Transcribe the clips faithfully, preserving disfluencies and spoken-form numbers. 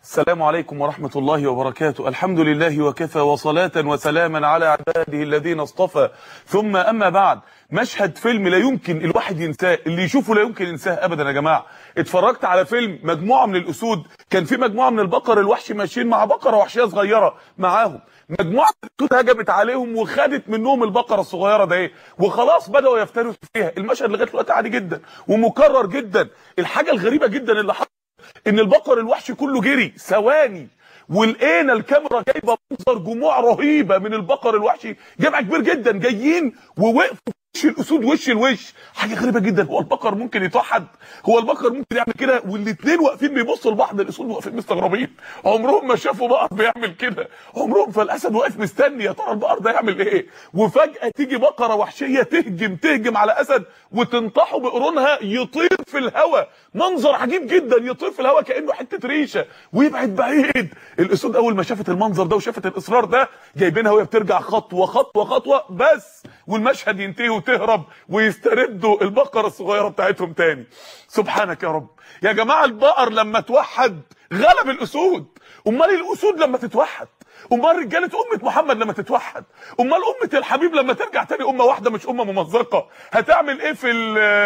السلام عليكم ورحمة الله وبركاته. الحمد لله وكفى، وصلاة وسلاما على عباده الذين اصطفى، ثم أما بعد. مشهد فيلم لا يمكن الواحد ينساه، اللي يشوفه لا يمكن ينساه أبدا يا جماعة. اتفرجت على فيلم مجموعة من الأسود، كان في مجموعة من البقر الوحشي ماشيين مع بقرة وحشية صغيرة معاهم، مجموعة من الأسود هجمت عليهم وخدت منهم البقرة الصغيرة ده ايه، وخلاص بدأوا يفترسوا فيها. المشهد لغاية دلوقتي عادي جدا ومكرر جدا. الحاجة الغريبة جدا اللي حصلت ان البقر الوحشي كله جري ثواني، ولقينا الكاميرا جايبه منظر جموع رهيبه من البقر الوحشي، جمع كبير جدا جايين ووقفوا وش الاسود وش الوش. حاجه غريبه جدا. هو البقر ممكن يتوحد؟ هو البقر ممكن يعمل كده؟ والاثنين واقفين بيبصوا لبعض، الاسود واقفين مستغربين، عمرهم ما شافوا بقر بيعمل كده، عمرهم. فالاسد واقف مستني يا ترى البقر ده يعمل ايه، وفجاه تيجي بقره وحشيه تهجم تهجم على اسد وتنطحه بقرونها، يطير في الهواء. منظر عجيب جدا، يطير في الهواء كانه حته ريشه ويبعد بعيد. الاسود اول ما شافت المنظر ده وشافت الاصرار ده، جايبينها وهي بترجع خطوه خطوه خطوه بس، والمشهد ينتهي وتهرب ويستردوا البقره الصغيره بتاعتهم تاني. سبحانك يا رب. يا جماعه البقر لما توحد غلب الاسود، امال الاسود لما تتوحد، امال رجاله امه محمد لما تتوحد، امال امه الحبيب لما ترجع تاني امه واحده مش امه ممزقه، هتعمل ايه في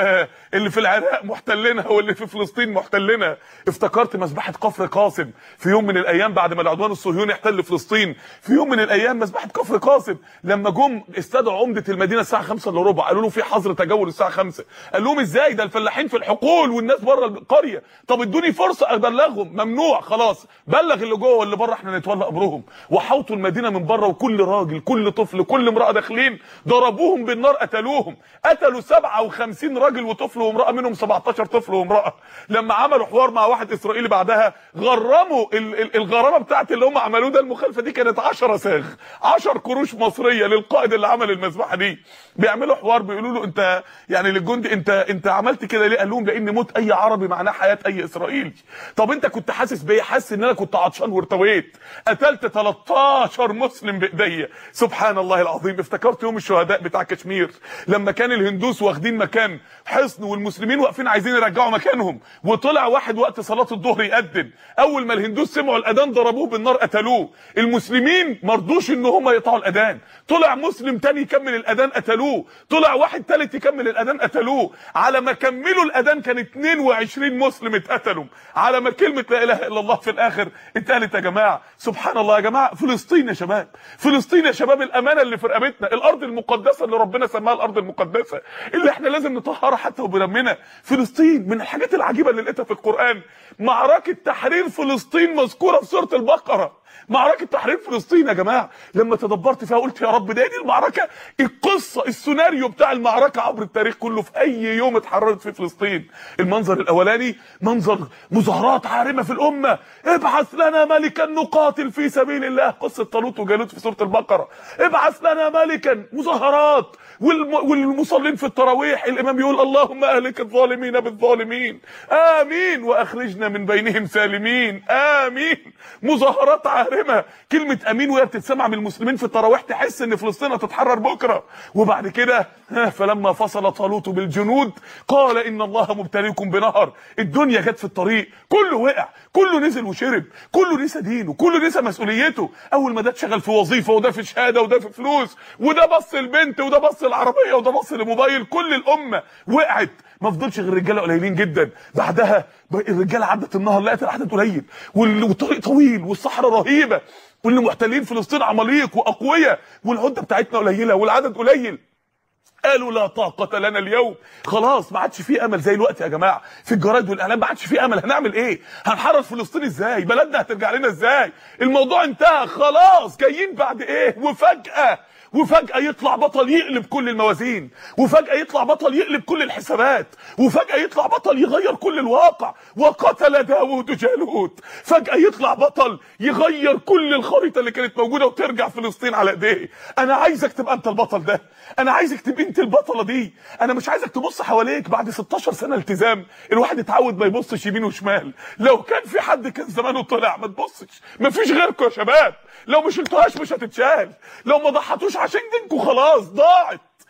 اللي في العراق محتلينها واللي في فلسطين محتلينها؟ افتكرت مذبحه كفر قاسم في يوم من الايام بعد ما العدوان الصهيوني احتل فلسطين. في يوم من الايام مذبحه كفر قاسم، لما جم استدعوا عمده المدينه الساعه خمسة الا ربع، قالوا له في حظر تجول الساعه خمسة. قال لهم ازاي؟ ده الفلاحين في الحقول والناس بره القريه. طب ادوني فرصه ابلغهم. ممنوع، خلاص بلغ اللي جوه واللي بره، احنا نتولى امرهم. وحوطوا المدينه من بره، وكل راجل كل طفل كل امراه داخلين ضربوهم بالنار، قتلوهم. قتلوا سبعة وخمسين راجل وطفل وامراه، منهم سبعتاشر طفل وامراه. لما عملوا حوار مع واحد اسرائيلي بعدها، غرموا الغرامه بتاعت اللي هم عملوه ده، المخالفه دي كانت عشرة ساغ، عشر قروش مصريه للقائد اللي عمل المذبحه دي. بيعملوا حوار بيقولوا له انت يعني للجندي، انت انت عملت كده ليه؟ قال لهم لان موت اي عربي معناه حياه اي اسرائيلي. طب انت كنت حاسس بايه؟ حاسس ان انا كنت عطشان وارتويت. قتلت تلتاشر مسلم بايديا. سبحان الله العظيم. افتكرت يوم الشهداء بتاع كشمير، لما كان الهندوس واخدين مكان حصن والمسلمين واقفين عايزين يرجعوا مكانهم، وطلع واحد وقت صلاه الظهر يأذن. اول ما الهندوس سمعوا الاذان ضربوه بالنار قتلوه. المسلمين ما رضوش ان هم يقطعوا الاذان، طلع مسلم تاني يكمل الاذان قتلوه، طلع واحد تالت يكمل الاذان قتلوه. على ما كملوا الاذان كان اتنين وعشرين مسلم اتقتلوا، على ما كلمه لا اله الا الله في الاخر اتقالت. يا جماعه سبحان الله. يا جماعه فلسطين يا شباب، فلسطين يا شباب، الامانه اللي في رقبتنا، الارض المقدسه اللي ربنا سماها الارض المقدسه، اللي احنا لازم نطهرها حتى وبدمنا. فلسطين من الحاجات العجيبه اللي لقيتها في القران، معركه تحرير فلسطين مذكوره في سوره البقره. معركه تحرير فلسطين يا جماعه لما تدبرت فيها قلت يا رب، ده دي المعركه، القصه السيناريو بتاع المعركه عبر التاريخ كله في اي يوم اتحررت في فلسطين. المنظر الاولاني منظر مظاهرات عارمه في الامه، ابعث لنا ملكا نقاتل في سبيل الله، قصه طالوت وجالوت في سوره البقره. ابعث لنا ملكا، مظاهرات، والمصلين في التراويح الامام يقول اللهم اهلك الظالمين بالظالمين امين واخرجنا من بينهم سالمين امين. مظاهرات عارمه، كلمه امين وهي بتتسمع من المسلمين في التراويح تحس ان فلسطين هتتحرر بكره. وبعد كده فلما فصل طالوت بالجنود قال ان الله مبتليكم بنهر. الدنيا جت في الطريق، كله وقع، كله نزل وشرب، كله نسى دينه، كله نسى مسؤوليته. اول ما ده اتشغل في وظيفه وده في شهاده وده في فلوس وده بص البنت وده بص العربيه وده بص الموبايل، كل الامه وقعت. ما فضلش غير رجاله قليلين جدا. بعدها الرجاله عدت النهر لقت العدد قليل والطريق طويل والصحراء رهيبه واللي محتلين فلسطين عماليق واقوياء والعده بتاعتنا قليله والعدد قليل. قالوا لا طاقه لنا اليوم. خلاص ما عادش في امل زي الوقت يا جماعه، في الجرايد والاعلام ما عادش في امل. هنعمل ايه؟ هنحرر فلسطين ازاي؟ بلدنا هترجع لنا ازاي؟ الموضوع انتهى خلاص. جايين بعد ايه؟ وفجاه وفجأة يطلع بطل يقلب كل الموازين، وفجأة يطلع بطل يقلب كل الحسابات، وفجأة يطلع بطل يغير كل الواقع. وقتل داوود جالوت. فجأة يطلع بطل يغير كل الخريطة اللي كانت موجودة وترجع فلسطين على ايديه. انا عايزك تبقى انت البطل ده، انا عايزك تبقى انت البطلة دي. انا مش عايزك تبص حواليك بعد ستاشر سنة التزام، الواحد اتعود ما يبصش يمين وشمال. لو كان في حد كان زمانه طلع. ما تبصش، مفيش غيركم يا شباب. لو مش شلتوهاش مش هتتشال، لو ما ضحتوش عشان دينكم خلاص ضاعت.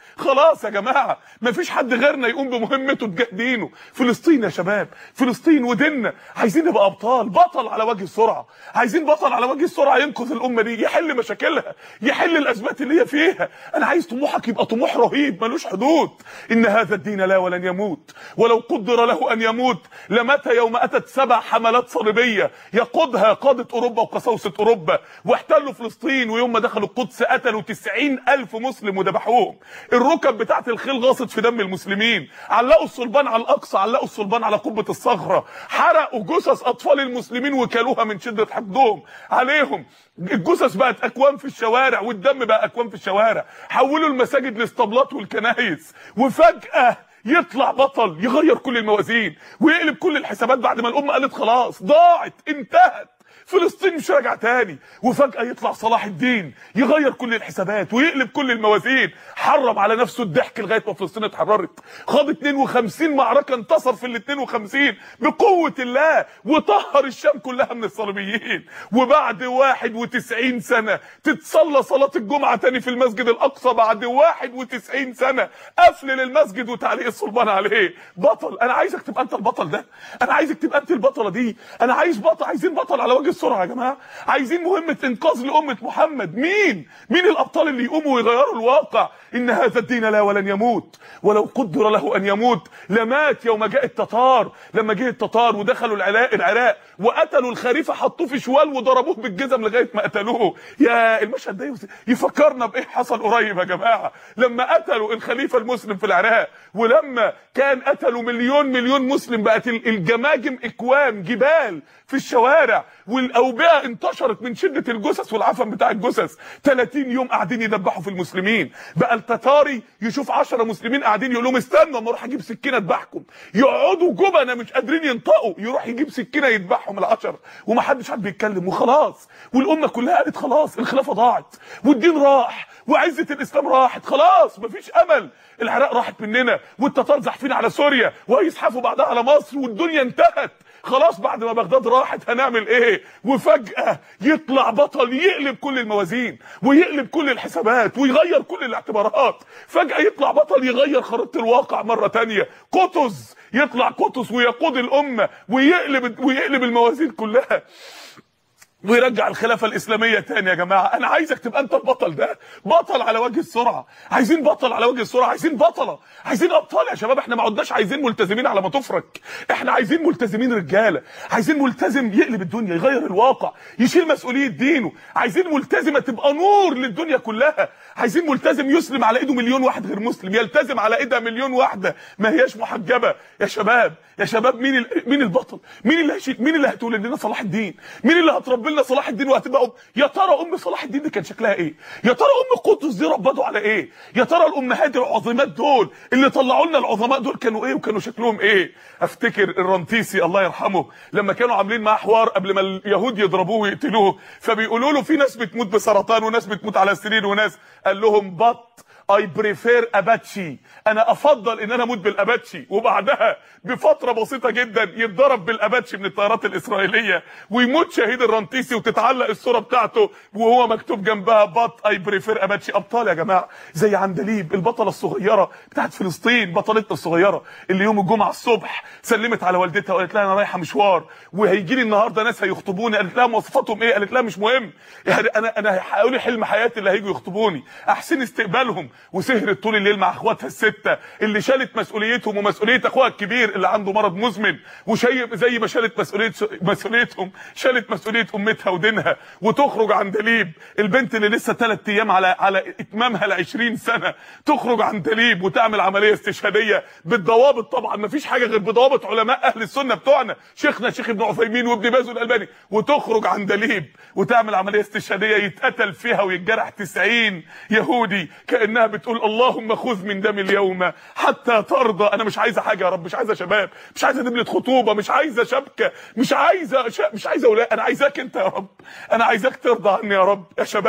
خلاص يا جماعه مفيش حد غيرنا يقوم بمهمته تجاه دينه. فلسطين يا شباب، فلسطين وديننا، عايزين نبقى ابطال، بطل على وجه السرعه، عايزين بطل على وجه السرعه ينقذ الامه دي، يحل مشاكلها، يحل الازمات اللي هي فيها. انا عايز طموحك يبقى طموح رهيب ملوش حدود. ان هذا الدين لا ولن يموت، ولو قدر له ان يموت لمات يوم اتت سبع حملات صليبيه يقودها قاده اوروبا وقساوسه اوروبا واحتلوا فلسطين، ويوم ما دخلوا القدس قتلوا تسعين الف مسلم وذبحوهم. الركب بتاعت الخيل غاصت في دم المسلمين، علقوا الصلبان على الاقصى، علقوا الصلبان على قبه الصخره، حرقوا جثث اطفال المسلمين وكلوها من شده حقدهم عليهم. الجثث بقت اكوام في الشوارع، والدم بقى اكوام في الشوارع، حولوا المساجد لاسطبلات والكنايس. وفجاه يطلع بطل يغير كل الموازين ويقلب كل الحسابات بعد ما الامه قالت خلاص ضاعت انتهت، فلسطين مش راجع تاني. وفجأة يطلع صلاح الدين يغير كل الحسابات ويقلب كل الموازين، حرم على نفسه الضحك لغايه ما فلسطين اتحررت، خاض اتنين وخمسين معركه، انتصر في ال اتنين وخمسين بقوه الله، وطهر الشام كلها من الصليبيين. وبعد واحد وتسعين سنه تتصلى صلاه الجمعه تاني في المسجد الاقصى، بعد واحد وتسعين سنه قفل للمسجد وتعليق الصلبان عليه. بطل. انا عايزك تبقى انت البطل ده، انا عايزك تبقى انت البطله دي. انا عايز بطل، عايزين بطل على وجه السرعه يا جماعه، عايزين مهمه انقاذ لامه محمد. مين مين الابطال اللي يقوموا ويغيروا الواقع؟ ان هذا الدين لا ولن يموت، ولو قدر له ان يموت لمات يوم جاء التتار. لما جه التتار ودخلوا العراق العراق وقتلوا الخليفه، حطوه في شوال وضربوه بالجزم لغايه ما قتلوه. يا المشهد ده يفكرنا بايه حصل قريب يا جماعه، لما قتلوا الخليفه المسلم في العراق، ولما كان قتلوا مليون مليون مسلم، بقت الجماجم اكوام جبال في الشوارع، والاوبئه انتشرت من شده الجثث والعفن بتاع الجثث. ثلاثين يوم قاعدين يدبحوا في المسلمين. بقى التتاري يشوف عشرة مسلمين قاعدين يقول لهم استنوا اما اروح اجيب سكينه اذبحكم، يقعدوا جبنه مش قادرين ينطقوا، يروح يجيب سكينه يذبحهم العشرة، ومحدش حد بيتكلم وخلاص. والامه كلها قالت خلاص الخلافه ضاعت والدين راح وعزه الاسلام راحت، خلاص مفيش امل، العراق راحت مننا، والتتار زحفين على سوريا وهيزحفوا بعدها على مصر، والدنيا انتهت خلاص. بعد ما بغداد راحت هنعمل ايه؟ وفجأة يطلع بطل يقلب كل الموازين ويقلب كل الحسابات ويغير كل الاعتبارات. فجأة يطلع بطل يغير خريطة الواقع مرة تانية. قطز، يطلع قطز ويقود الامة ويقلب ويقلب الموازين كلها ويرجع الخلافه الاسلاميه تاني. يا جماعه انا عايزك تبقى انت البطل ده، بطل على وجه السرعه. عايزين بطل على وجه السرعه، عايزين بطله، عايزين ابطال يا شباب. احنا ما عدناش عايزين ملتزمين على ما تفرك، احنا عايزين ملتزمين رجاله، عايزين ملتزم يقلب الدنيا، يغير الواقع، يشيل مسؤوليه دينه، عايزين ملتزمه تبقى نور للدنيا كلها، عايزين ملتزم يسلم على ايده مليون واحد غير مسلم، يلتزم على ايدها مليون واحده ما هياش محجبه. يا شباب يا شباب مين ال... مين البطل؟ مين اللي هيشيل؟ مين اللي هتولد لنا صلاح الدين؟ مين اللي هتربي لنا صلاح الدين وهتبقى أم؟ يا ترى ام صلاح الدين دي كان شكلها ايه؟ يا ترى ام قطز دي ربته على ايه؟ يا ترى الامهات العظيمات دول اللي طلعوا لنا العظماء دول كانوا ايه وكانوا شكلهم ايه؟ افتكر الرنتيسي الله يرحمه لما كانوا عاملين معاه حوار قبل ما اليهود يضربوه ويقتلوه، فبيقولوا له في ناس بتموت بسرطان وناس بتموت على السرير وناس، قال لهم بط اي بريفير اباتشي، انا افضل ان انا اموت بالاباتشي. وبعدها بفتره بسيطه جدا يتضرب بالاباتشي من الطيارات الاسرائيليه ويموت شهيد الرنتيسي، وتتعلق الصوره بتاعته وهو مكتوب جنبها بط اي بريفير اباتشي. ابطال يا جماعه زي عندليب البطله الصغيره بتاعت فلسطين، بطلتنا الصغيره اللي يوم الجمعه الصبح سلمت على والدتها وقالت لها انا رايحه مشوار وهيجي لي النهارده ناس هيخطبوني. قالت لها مواصفاتهم ايه؟ قالت لها مش مهم، يعني انا انا هيحققوا لي حلم حياتي اللي هيجوا يخطبوني، احسن استقبالهم. وسهرت طول الليل مع اخواتها السته اللي شالت مسؤوليتهم ومسؤوليه اخوها الكبير اللي عنده مرض مزمن، وشايف زي ما شالت مسؤوليه مسؤوليتهم شالت مسؤوليه امتها ودينها. وتخرج عندليب البنت اللي لسه ثلاث ايام على على اتمامها ل عشرين سنه، تخرج عندليب وتعمل عمليه استشهاديه بالضوابط، طبعا ما فيش حاجه غير بضوابط علماء اهل السنه بتوعنا، شيخنا شيخ ابن عثيمين وابن باز والالباني. وتخرج عندليب وتعمل عمليه استشهاديه يتقتل فيها ويتجرح تسعين يهودي، كانها بتقول اللهم خذ من دم اليوم حتى ترضى. انا مش عايزه حاجه يا رب، مش عايزه شباب، مش عايزه دبله خطوبه، مش عايزه شبكه، مش عايزه ش... مش عايزه ولا، انا عايزاك انت يا رب، انا عايزاك ترضى عني يا رب. يا شباب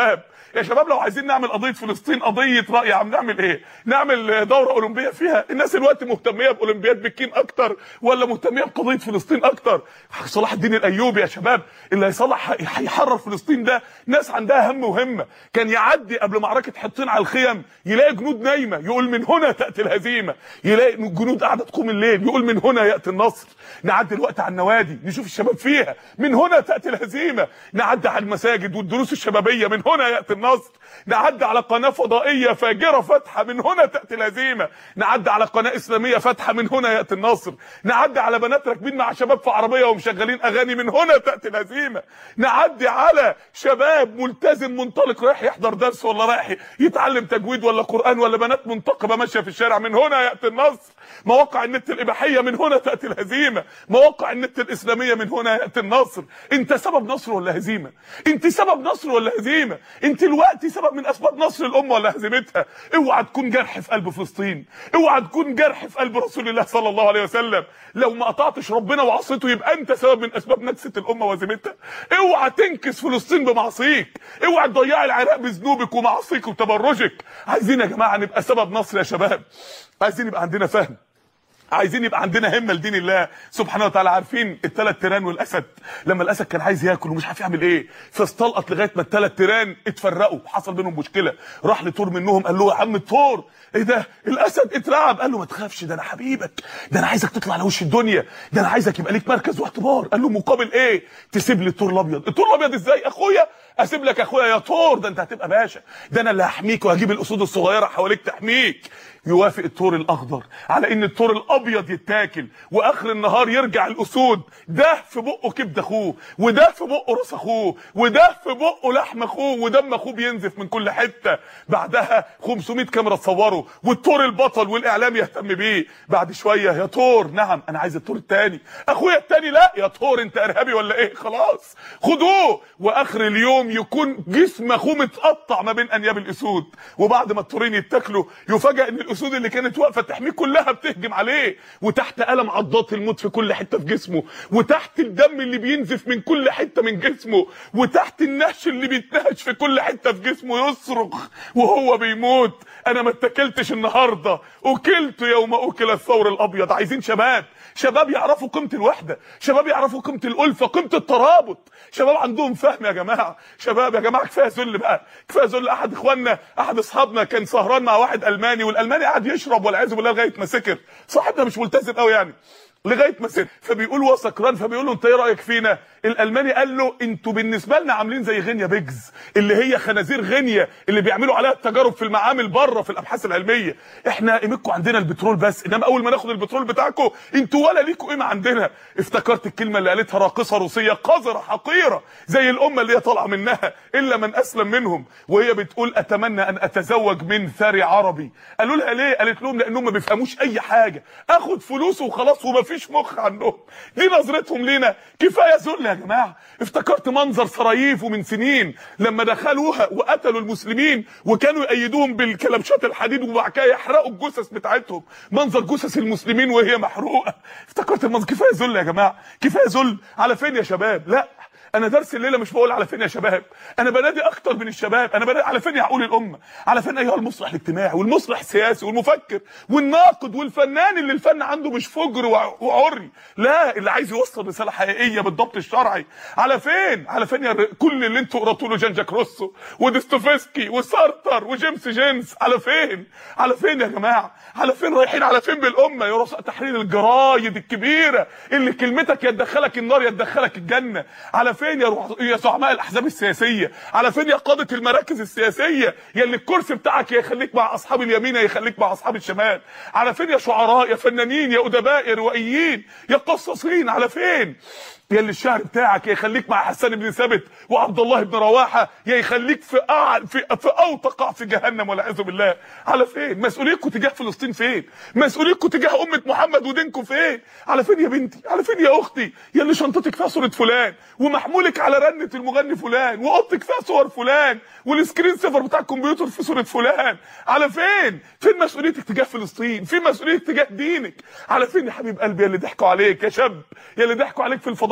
يا شباب لو عايزين نعمل قضيه فلسطين قضيه راي عم نعمل ايه؟ نعمل دوره اولمبيه فيها؟ الناس دلوقتي مهتميه باولمبياد بكين اكتر ولا مهتميه بقضيه فلسطين اكتر؟ صلاح الدين الايوبي يا شباب اللي هيصلح هيحرر فلسطين ده ناس عندها هم وهمه. كان يعدي قبل معركه حطين على الخيم يلاقي جنود نايمه يقول من هنا تاتي الهزيمه، يلاقي جنود قاعده تقوم الليل يقول من هنا ياتي النصر. نعدي الوقت على النوادي نشوف الشباب فيها من هنا تاتي الهزيمه، نعدي على المساجد والدروس الشبابيه من هنا ياتي النصر، نعدي على قناه فضائيه فاجره فاتحه من هنا تاتي الهزيمه، نعدي على قناه اسلاميه فاتحه من هنا ياتي النصر، نعدي على بنات راكبين مع شباب في عربيه ومشغلين اغاني من هنا تاتي الهزيمه، نعدي على شباب ملتزم منطلق رايح يحضر درس ولا رايح يتعلم تجويد ولا قران ولا بنات منتقبه ماشيه في الشارع من هنا ياتي النصر، مواقع النت الاباحيه من هنا تاتي الهزيمه، مواقع النت الاسلاميه من هنا ياتي النصر. انت سبب نصر ولا هزيمه؟ انت سبب نصر ولا هزيمه؟ انت دلوقتي سبب من اسباب نصر الامه ولا هزيمتها؟ اوعى تكون جرح في قلب فلسطين، اوعى تكون جرح في قلب رسول الله صلى الله عليه وسلم. لو ما قطعتش ربنا وعصيته يبقى انت سبب من اسباب نكسه الامه وهزيمتها. اوعى تنكس فلسطين بمعصيك، اوعى تضيع العراق بذنوبك ومعاصيك وتبرجك. عايزين يا جماعه نبقى سبب نصر يا شباب، عايزين يبقى عندنا فهم، عايزين يبقى عندنا همه لدين الله سبحانه وتعالى. عارفين الثلاث تيران والاسد؟ لما الاسد كان عايز ياكل ومش عارف يعمل ايه فاستلقط لغايه ما الثلاث تيران اتفرقوا حصل بينهم مشكله، راح لتور منهم قال له يا عم التور ايه ده الاسد اترعب، قال له ما تخافش ده انا حبيبك، ده انا عايزك تطلع على وش الدنيا، ده انا عايزك يبقى ليك مركز واعتبار. قال له مقابل ايه؟ تسيب لي التور الابيض. التور الابيض ازاي اخويا؟ اسيب لك اخويا يا تور، ده انت هتبقى باشا، ده انا اللي هحميك وهجيب الاسود الصغيره حواليك تحميك. يوافق التور الاخضر على ان التور الابيض يتاكل، واخر النهار يرجع الاسود ده في بقه كبد اخوه، وده في بقه راس اخوه، وده في بقه لحم اخوه، ودم اخوه بينزف من كل حته. بعدها خمسمية كاميرا تصوره والتور البطل والاعلام يهتم بيه. بعد شويه يا تور نعم انا عايز التور الثاني، اخويا الثاني لا يا تور انت ارهابي ولا ايه؟ خلاص خدوه. واخر اليوم يكون جسم اخوه متقطع ما بين انياب الاسود. وبعد ما التورين يتاكلوا يفاجئ ان الاسود اللي كانت واقفه تحميه كلها بتهجم عليه، وتحت الم عضات الموت في كل حته في جسمه، وتحت الدم اللي بينزف من كل حته من جسمه، وتحت النهش اللي بيتنهش في كل حته في جسمه يصرخ وهو بيموت انا ما اتكلتش النهارده اكلت يوم اكل الثور الابيض. عايزين شباب، شباب يعرفوا قيمه الوحده، شباب يعرفوا قيمه الالفه، قيمه الترابط، شباب عندهم فهم يا جماعه. شباب يا جماعه كفايه ذل بقى، كفايه ذل. احد اخواننا احد اصحابنا كان سهران مع واحد الماني، والالماني قاعد يشرب والعياذ بالله لغايه ما سكر. صاحبنا مش ملتزم قوي يعني، لغايه ما سكر، فبيقول هو سكران، فبيقول له انت ايه رايك فينا؟ الالماني قال له انتوا بالنسبه لنا عاملين زي غينيا بيجز، اللي هي خنازير غينيا اللي بيعملوا عليها التجارب في المعامل بره في الابحاث العلميه. احنا قيمتكم عندنا البترول بس، انما اول ما ناخد البترول بتاعكم انتوا ولا ليكوا قيمه عندنا. افتكرت الكلمه اللي قالتها راقصه روسيه قذره حقيره زي الامه اللي هي طالعه منها الا من اسلم منهم، وهي بتقول اتمنى ان اتزوج من ثري عربي. قالوا لها ليه؟ قالت لهم لانهم ما بيفهموش اي حاجه، اخد فلوسه وخلاص ومفيش مخ عندهم. دي نظرتهم لينا. كفايه ذل يا جماعه. افتكرت منظر سراييفو من سنين لما دخلوها وقتلوا المسلمين وكانوا يأيدوهم بالكلبشات الحديد وبعد كده يحرقوا الجثث بتاعتهم، منظر جثث المسلمين وهي محروقه. افتكرت المنظر. كفايه ذل يا جماعه، كفايه ذل. على فين يا شباب؟ لا انا درس الليله مش بقول على فين يا شباب، انا بنادي اكتر من الشباب، انا بنادي على فين يا عقول الامه، على فين ايها المصلح الاجتماعي والمصلح السياسي والمفكر والناقد والفنان اللي الفن عنده مش فجر وعري، لا اللي عايز يوصل رساله حقيقيه بالضبط الشرعي. على فين؟ على فين يا كل اللي انتوا قراتوا له جان جاك روسو وديستوفسكي وسارتر وجيمس جينز؟ على فين؟ على فين يا جماعه؟ على فين رايحين؟ على فين بالامه يا رؤساء تحرير الجرايد الكبيره اللي كلمتك يا تدخلك النار يا تدخلك الجنه؟ على فين يا يا زعماء الاحزاب السياسيه؟ على فين يا قاده المراكز السياسيه يا اللي الكرسي بتاعك يا يخليك مع اصحاب اليمين يا يخليك مع اصحاب الشمال؟ على فين يا شعراء يا فنانين يا ادباء يا روائيين يا قصاصين؟ على فين يا اللي الشهر بتاعك يا يخليك مع حسان بن ثابت وعبد الله بن رواحه يا يخليك في أعل في في اوتقع في جهنم والعياذ بالله؟ على فين؟ مسؤوليتكم تجاه فلسطين فين؟ مسؤوليتكم تجاه امه محمد ودينكم فين؟ على فين يا بنتي؟ على فين يا اختي يا اللي شنطتك فيها صوره فلان ومحمولك على رنه المغني فلان واوضتك فيها صور فلان والسكرين سيفر بتاع الكمبيوتر في صوره فلان؟ على فين؟ فين مسؤوليتك تجاه فلسطين؟ فين مسؤوليتك تجاه دينك؟ على فين يا حبيب قلبي يا اللي ضحكوا عليك يا شاب، يا اللي ضحكوا عليك في الفضائيات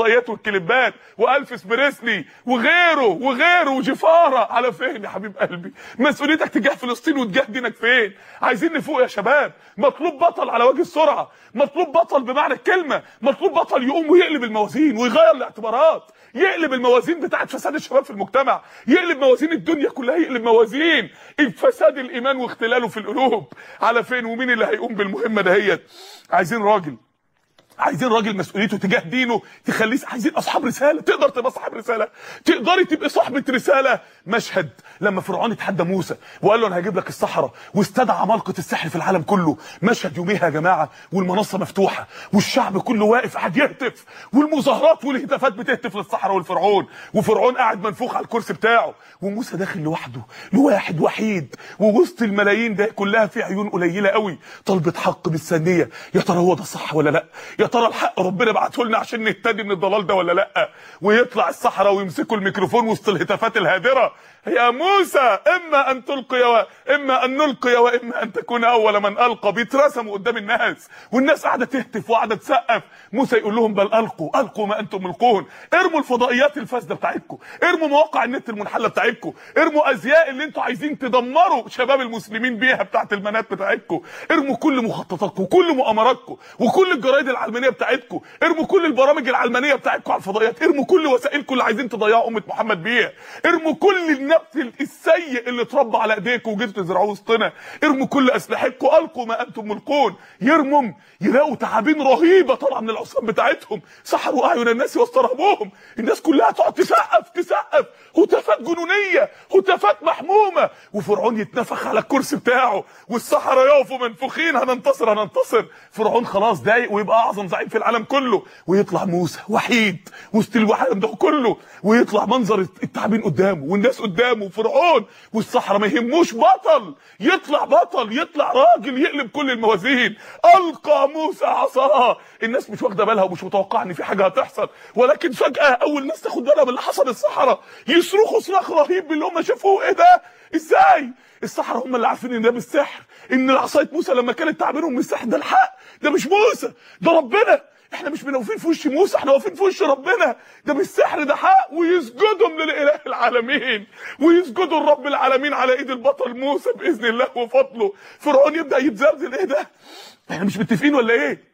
الفضائيات والكليبات والفيس بريسلي وغيره وغيره وجفاره. على فين يا حبيب قلبي؟ مسؤوليتك تجاه فلسطين وتجاه دينك فين؟ عايزين نفوق يا شباب. مطلوب بطل على وجه السرعه، مطلوب بطل بمعنى الكلمه، مطلوب بطل يقوم ويقلب الموازين ويغير الاعتبارات، يقلب الموازين بتاعت فساد الشباب في المجتمع، يقلب موازين الدنيا كلها، يقلب موازين فساد الايمان واختلاله في القلوب. على فين؟ ومين اللي هيقوم بالمهمه دهيت؟ عايزين راجل، عايزين راجل مسؤوليته تجاه دينه تخليه، عايزين اصحاب رساله. تقدر تبقى صاحب رساله؟ تقدري تبقي صاحبه رساله؟ مشهد لما فرعون اتحدى موسى وقال له انا هجيب لك الصحراء، واستدعى عمالقه السحر في العالم كله. مشهد يوميها يا جماعه والمنصه مفتوحه والشعب كله واقف قاعد يهتف، والمظاهرات والهتافات بتهتف للصحراء والفرعون، وفرعون قاعد منفوخ على الكرسي بتاعه، وموسى داخل لوحده لواحد وحيد ووسط الملايين ده كلها في عيون قليله قوي طلبت حق بالثانيه. يا ترى هو ده صح ولا لا؟ يا ترى الحق ربنا بعته لنا عشان نهتدي من الضلال ده ولا لا؟ ويطلع السحرة ويمسكوا الميكروفون وسط الهتافات الهادرة: يا موسى اما ان تلقي واما ان نلقي واما ان تكون اول من القى. بيترسموا قدام الناس والناس قاعده تهتف وقاعده تسقف. موسى يقول لهم بل القوا، القوا ما انتم ملقون. ارموا الفضائيات الفاسده بتاعتكم، ارموا مواقع النت المنحله بتاعتكم، ارموا ازياء اللي انتوا عايزين تدمروا شباب المسلمين بيها بتاعت المنات بتاعتكم، ارموا كل مخططاتكم وكل مؤامراتكم وكل الجرايد العلمانيه بتاعتكم، ارموا كل البرامج العلمانيه بتاعتكم على الفضائيات، ارموا كل وسائلكم اللي عايزين تضيعوا امه محمد بيها، ارموا كل النبت السيء اللي اتربى على ايديكم وجيتوا تزرعوه وسطنا، ارموا كل اسلحتكم، القوا ما انتم ملقون. يرموا يلاقوا تعابين رهيبه طالعه من العصام بتاعتهم، سحروا اعين الناس واسترهبوهم. الناس كلها تقعد تسقف تسقف، هتافات جنونيه، هتافات محمومه، وفرعون يتنفخ على الكرسي بتاعه والسحره يقفوا منفوخين: هننتصر هننتصر. فرعون خلاص ضايق ويبقى اعظم زعيم في العالم كله، ويطلع موسى وحيد وسط العالم ده كله، ويطلع منظر التعابين قدامه والناس قدامه وفرعون والسحره ما يهموش. بطل يطلع، بطل يطلع، راجل يقلب كل الموازين. القى موسى عصاه. الناس مش واخده بالها ومش متوقعه ان في حاجه هتحصل، ولكن فجاه اول ناس تاخد بالها من اللي حصل السحره يصرخوا صراخ رهيب باللي هم شافوه. ايه ده؟ ازاي؟ السحره هم اللي عارفين ان ده بالسحر، ان العصايه موسى لما كانت تعبيرهم من السحر ده الحق، ده مش موسى ده ربنا. احنا مش واقفين في وش موسى، احنا واقفين في وش ربنا، ده بالسحر ده حق. ويسجدوا للاله العالمين، ويسجدوا لرب العالمين على ايد البطل موسى باذن الله وفضله. فرعون يبدا يتزلزل: ايه ده؟ احنا مش متفقين ولا ايه؟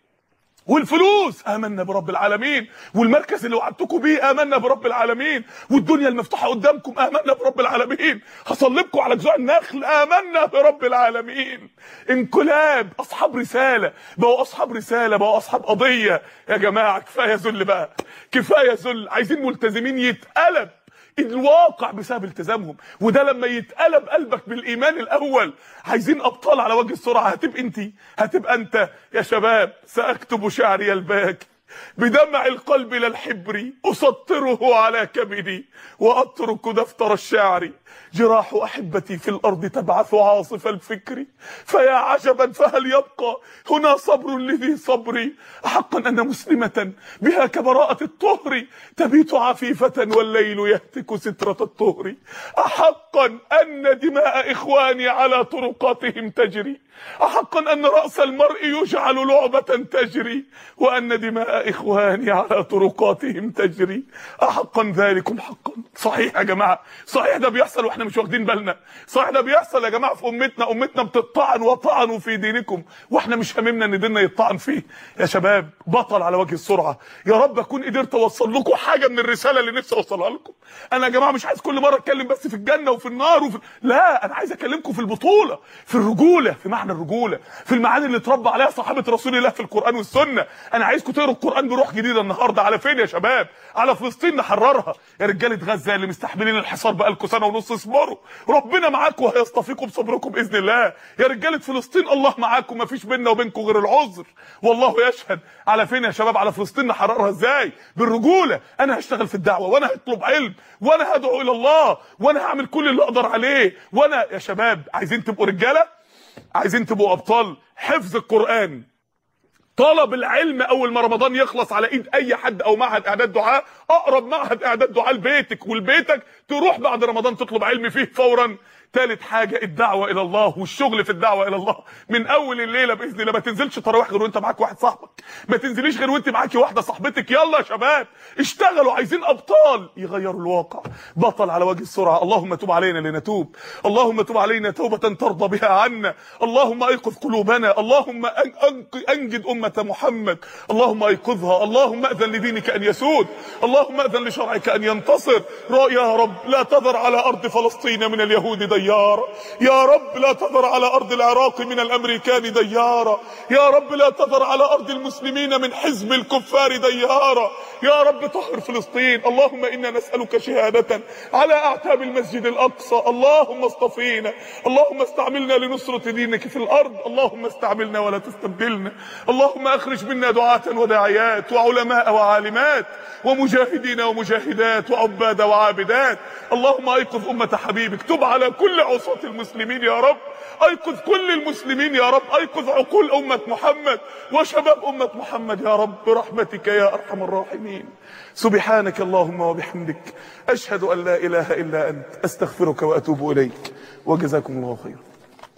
والفلوس آمنا برب العالمين، والمركز اللي وعدتكم بيه آمنا برب العالمين، والدنيا المفتوحة قدامكم آمنا برب العالمين، هصلبكم على جذوع النخل آمنا برب العالمين. انقلاب، أصحاب رسالة بقوا أصحاب رسالة، بقوا أصحاب قضية. يا جماعة كفاية ذل بقى، كفاية ذل. عايزين ملتزمين يتقلب الواقع بسبب التزامهم، وده لما يتقلب قلبك بالايمان الاول. عايزين ابطال على وجه السرعه. هتبقى انت، هتبقى انت يا شباب. ساكتب شعري الباكي بدمع القلب لا الحبر، اسطره على كبدي واترك دفتر الشعر. جراح احبتي في الارض تبعث عاصف الفكر، فيا عجبا فهل يبقى هنا صبر لذي صبري. احقا ان مسلمه بها كبراءه الطهر تبيت عفيفه والليل يهتك ستره الطهر. احقا ان دماء اخواني على طرقاتهم تجري، احقا ان راس المرء يجعل لعبه تجري، وان دماء اخواني على طرقاتهم تجري. احقا ذلكم حقا. صحيح يا جماعه، صحيح ده بيحصل واحنا مش واخدين بالنا. صحيح ده بيحصل يا جماعه في امتنا، امتنا بتطعن وطعنوا في دينكم واحنا مش هاممنا ان ديننا يطعن فيه. يا شباب بطل على وجه السرعه. يا رب اكون قدرت اوصل لكم حاجه من الرساله اللي نفسي اوصلها لكم. انا يا جماعه مش عايز كل مره اتكلم بس في الجنه وفي النار وفي... لا، انا عايز اكلمكم في البطوله، في الرجوله، في معنى الرجوله، في المعاني اللي اتربى عليها صحابه رسول الله في القران والسنه. انا عايزكم تقروا القران بروح جديده النهارده. على فين يا شباب؟ على فلسطين نحررها. يا رجاله غزه اللي مستحملين الحصار بقالكم سنه ونص، اصبروا، ربنا معاكم وهيصطفيكم بصبركم باذن الله. يا رجاله فلسطين الله معاكم، مفيش بيننا وبينكم غير العذر والله يشهد. على فين يا شباب؟ على فلسطين نحررها ازاي؟ بالرجوله. انا هشتغل في الدعوه، وانا هطلب علم، وانا هدعو الى الله، وانا هعمل كل اللي اقدر عليه. وانا يا شباب عايزين تبقوا رجاله، عايزين تبقوا ابطال. حفظ القران، طلب العلم اول ما رمضان يخلص على ايد اي حد او معهد اعداد دعاء، اقرب معهد اعداد دعاء لبيتك ولبيتك، تروح بعد رمضان تطلب علم فيه فورا. ثالث حاجه الدعوه الى الله والشغل في الدعوه الى الله من اول الليله باذن الله. ما تنزلش تراويح غير وانت معاك واحد صاحبك، ما تنزليش غير وانت معاكي واحده صاحبتك. يلا يا شباب اشتغلوا، عايزين ابطال يغيروا الواقع، بطل على وجه السرعه. اللهم تب علينا لنتوب، اللهم تب علينا توبه ترضى بها عنا، اللهم ايقظ قلوبنا، اللهم انجد امه محمد، اللهم ايقظها، اللهم اذن لدينك ان يسود، اللهم اذن لشرعك ان ينتصر. يا رب لا تذر على ارض فلسطين من اليهود ديارا، يا رب لا تذر على ارض العراق من الامريكان ديارا، يا رب لا تذر على ارض المسلمين من حزب الكفار ديارا، يا رب طهر فلسطين. اللهم انا نسالك شهاده على اعتاب المسجد الاقصى. اللهم اصطفينا، اللهم استعملنا لنصره دينك في الارض، اللهم استعملنا ولا تستبدلنا. اللهم اخرج منا دعاة وداعيات وعلماء وعالمات ومجاهدين ومجاهدات وعباد وعابدات. اللهم ايقظ امه حبيبك، تب على كل عصاة المسلمين يا رب، ايقظ كل المسلمين يا رب، ايقظ عقول امه محمد وشباب امه محمد يا رب برحمتك يا ارحم الراحمين. سبحانك اللهم وبحمدك، اشهد ان لا اله الا انت، استغفرك واتوب اليك، وجزاكم الله خيرا.